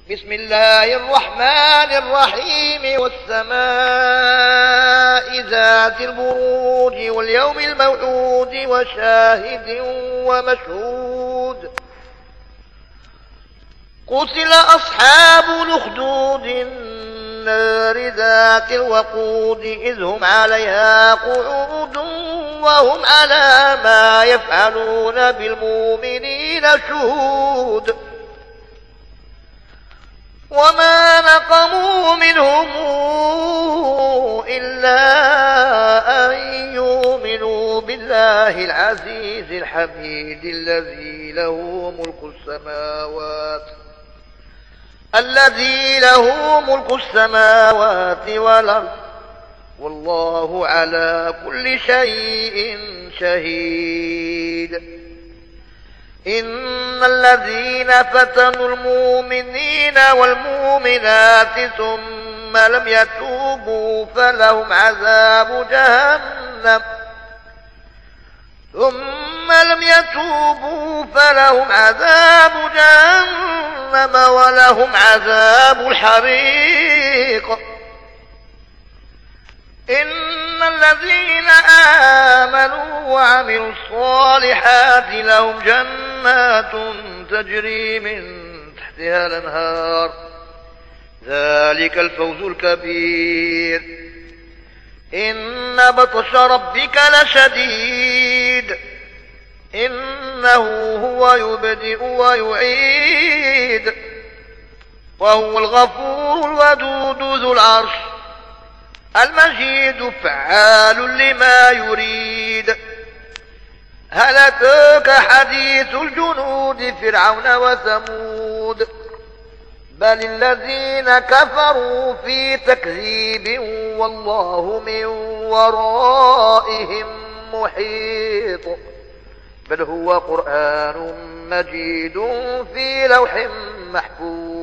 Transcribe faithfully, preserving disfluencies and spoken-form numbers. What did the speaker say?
بسم الله الرحمن الرحيم والسماء ذات البروج واليوم الموعود وشاهد ومشهود قتل أصحاب الأخدود النار ذات الوقود إذ هم عليها قعود وهم على ما يفعلون بالمؤمنين شهود وما نقموا منهم إلا أن يؤمنوا بالله العزيز الحميد الذي له ملك السماوات الذي له ملك السماوات والأرض والله على كل شيء شهيد. إن الذين فتنوا المؤمنين والمؤمنات ثم لم يتوبوا فلهم عذاب جهنم ثم لم يتوبوا فلهم عذاب جهنم ولهم عذاب الحريق. إن الذين آمنوا وعملوا الصالحات لهم جنات تجري من تحتها الأنهار ذلك الفوز الكبير. إن بطش ربك لشديد إنه هو يبدئ ويعيد وهو الغفور الودود ذو العرش المجيد فعال لما يريد. هل أتاك حديث الجنود فرعون وثمود بل الذين كفروا في تكذيب والله من ورائهم محيط بل هو قرآن مجيد في لوح محفوظ.